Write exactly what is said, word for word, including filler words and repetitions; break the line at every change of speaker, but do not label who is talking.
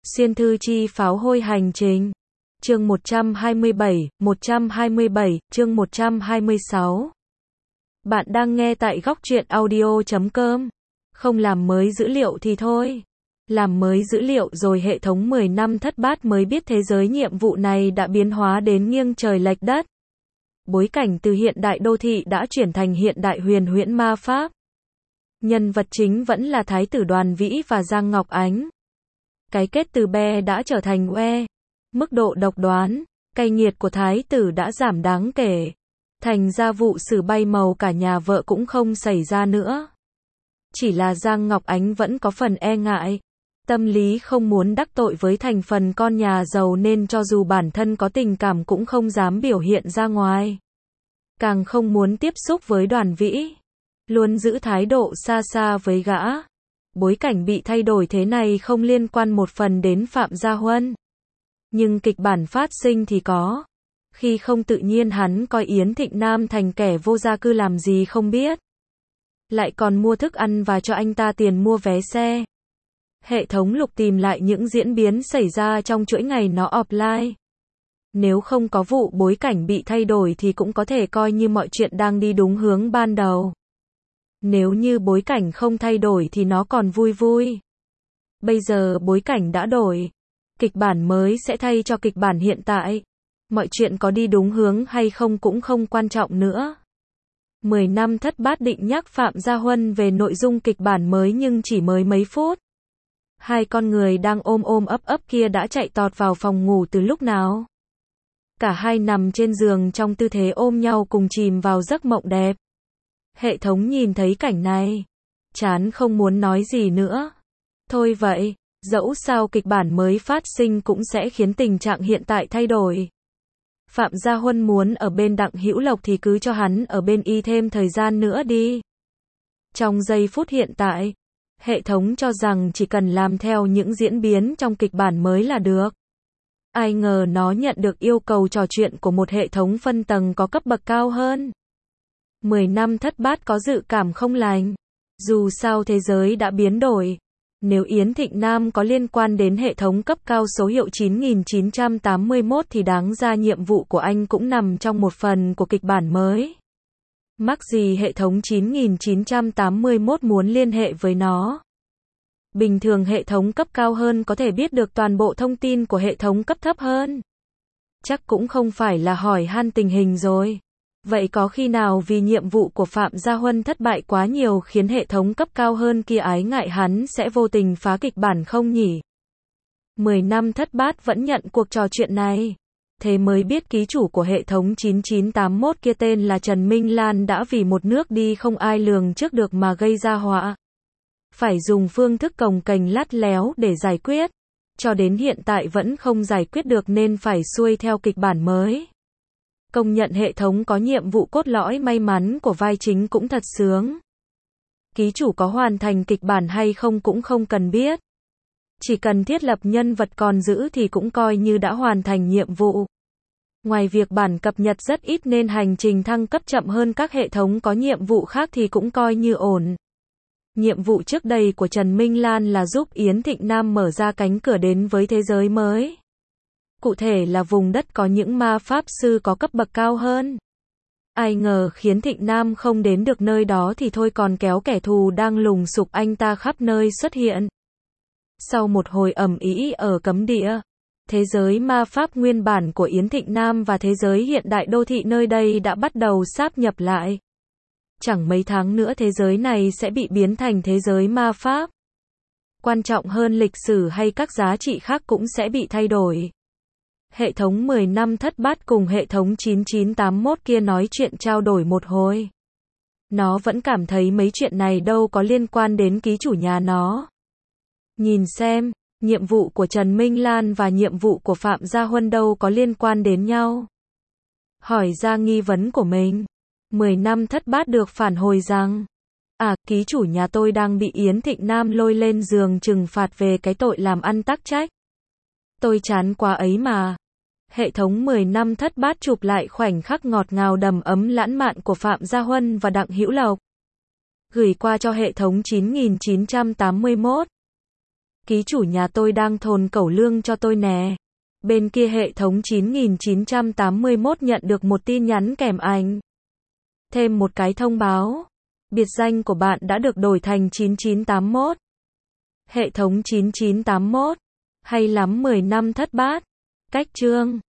Xuyên thư chi pháo hôi hành trình. Chương một trăm hai mươi bảy, một trăm hai mươi bảy, chương một trăm hai mươi sáu. Bạn đang nghe tại góc truyện audio chấm com. Không làm mới dữ liệu thì thôi. Làm mới dữ liệu rồi hệ thống mười năm thất bát mới biết thế giới nhiệm vụ này đã biến hóa đến nghiêng trời lệch đất. Bối cảnh từ hiện đại đô thị đã chuyển thành hiện đại huyền huyễn ma pháp. Nhân vật chính vẫn là Thái tử Đoàn Vĩ và Giang Ngọc Ánh. Cái kết từ be đã trở thành oe. Mức độ độc đoán, cay nghiệt của thái tử đã giảm đáng kể. Thành ra vụ xử bay màu cả nhà vợ cũng không xảy ra nữa. Chỉ là Giang Ngọc Ánh vẫn có phần e ngại. Tâm lý không muốn đắc tội với thành phần con nhà giàu nên cho dù bản thân có tình cảm cũng không dám biểu hiện ra ngoài. Càng không muốn tiếp xúc với Đoàn Vĩ. Luôn giữ thái độ xa xa với gã. Bối cảnh bị thay đổi thế này không liên quan một phần đến Phạm Gia Huân. Nhưng kịch bản phát sinh thì có. Khi không tự nhiên hắn coi Yến Thịnh Nam thành kẻ vô gia cư làm gì không biết. Lại còn mua thức ăn và cho anh ta tiền mua vé xe. Hệ thống lục tìm lại những diễn biến xảy ra trong chuỗi ngày nó offline. Nếu không có vụ bối cảnh bị thay đổi thì cũng có thể coi như mọi chuyện đang đi đúng hướng ban đầu. Nếu như bối cảnh không thay đổi thì nó còn vui vui. Bây giờ bối cảnh đã đổi. Kịch bản mới sẽ thay cho kịch bản hiện tại. Mọi chuyện có đi đúng hướng hay không cũng không quan trọng nữa. Mười năm thất bát định nhắc Phạm Gia Huân về nội dung kịch bản mới nhưng chỉ mới mấy phút. Hai con người đang ôm ôm ấp ấp kia đã chạy tọt vào phòng ngủ từ lúc nào. Cả hai nằm trên giường trong tư thế ôm nhau cùng chìm vào giấc mộng đẹp. Hệ thống nhìn thấy cảnh này. Chán không muốn nói gì nữa. Thôi vậy, dẫu sao kịch bản mới phát sinh cũng sẽ khiến tình trạng hiện tại thay đổi. Phạm Gia Huân muốn ở bên Đặng Hữu Lộc thì cứ cho hắn ở bên y thêm thời gian nữa đi. Trong giây phút hiện tại, hệ thống cho rằng chỉ cần làm theo những diễn biến trong kịch bản mới là được. Ai ngờ nó nhận được yêu cầu trò chuyện của một hệ thống phân tầng có cấp bậc cao hơn. Mười năm thất bát có dự cảm không lành. Dù sao thế giới đã biến đổi. Nếu Yến Thịnh Nam có liên quan đến hệ thống cấp cao số hiệu chín nghìn chín trăm tám mươi mốt thì đáng ra nhiệm vụ của anh cũng nằm trong một phần của kịch bản mới. Mắc gì hệ thống chín nghìn chín trăm tám mươi mốt muốn liên hệ với nó. Bình thường hệ thống cấp cao hơn có thể biết được toàn bộ thông tin của hệ thống cấp thấp hơn. Chắc cũng không phải là hỏi han tình hình rồi. Vậy có khi nào vì nhiệm vụ của Phạm Gia Huân thất bại quá nhiều khiến hệ thống cấp cao hơn kia ái ngại hắn sẽ vô tình phá kịch bản không nhỉ? Mười năm thất bát vẫn nhận cuộc trò chuyện này. Thế mới biết ký chủ của hệ thống chín chín tám mốt kia tên là Trần Minh Lan đã vì một nước đi không ai lường trước được mà gây ra họa. Phải dùng phương thức cồng kềnh lắt léo để giải quyết. Cho đến hiện tại vẫn không giải quyết được nên phải xuôi theo kịch bản mới. Công nhận hệ thống có nhiệm vụ cốt lõi may mắn của vai chính cũng thật sướng. Ký chủ có hoàn thành kịch bản hay không cũng không cần biết. Chỉ cần thiết lập nhân vật còn giữ thì cũng coi như đã hoàn thành nhiệm vụ. Ngoài việc bản cập nhật rất ít nên hành trình thăng cấp chậm hơn các hệ thống có nhiệm vụ khác thì cũng coi như ổn. Nhiệm vụ trước đây của Trần Minh Lan là giúp Yến Thịnh Nam mở ra cánh cửa đến với thế giới mới. Cụ thể là vùng đất có những ma pháp sư có cấp bậc cao hơn. Ai ngờ khiến Thịnh Nam không đến được nơi đó thì thôi còn kéo kẻ thù đang lùng sục anh ta khắp nơi xuất hiện. Sau một hồi ầm ĩ ở cấm địa, thế giới ma pháp nguyên bản của Yến Thịnh Nam và thế giới hiện đại đô thị nơi đây đã bắt đầu sáp nhập lại. Chẳng mấy tháng nữa thế giới này sẽ bị biến thành thế giới ma pháp. Quan trọng hơn lịch sử hay các giá trị khác cũng sẽ bị thay đổi. Hệ thống mười năm thất bát cùng hệ thống chín chín tám mốt kia nói chuyện trao đổi một hồi. Nó vẫn cảm thấy mấy chuyện này đâu có liên quan đến ký chủ nhà nó. Nhìn xem, nhiệm vụ của Trần Minh Lan và nhiệm vụ của Phạm Gia Huân đâu có liên quan đến nhau. Hỏi ra nghi vấn của mình. Mười năm thất bát được phản hồi rằng, à, ký chủ nhà tôi đang bị Yến Thịnh Nam lôi lên giường trừng phạt về cái tội làm ăn tắc trách. Tôi chán quá ấy mà. Hệ thống mười năm thất bát chụp lại khoảnh khắc ngọt ngào đầm ấm lãng mạn của Phạm Gia Huân và Đặng Hữu Lộc. Gửi qua cho hệ thống chín nghìn chín trăm tám mươi mốt. Ký chủ nhà tôi đang thồn cẩu lương cho tôi nè. Bên kia hệ thống chín nghìn chín trăm tám mươi mốt nhận được một tin nhắn kèm ảnh. Thêm một cái thông báo. Biệt danh của bạn đã được đổi thành chín chín tám mốt. Hệ thống chín chín tám mốt. Hay lắm mười năm thất bát. Cách chương.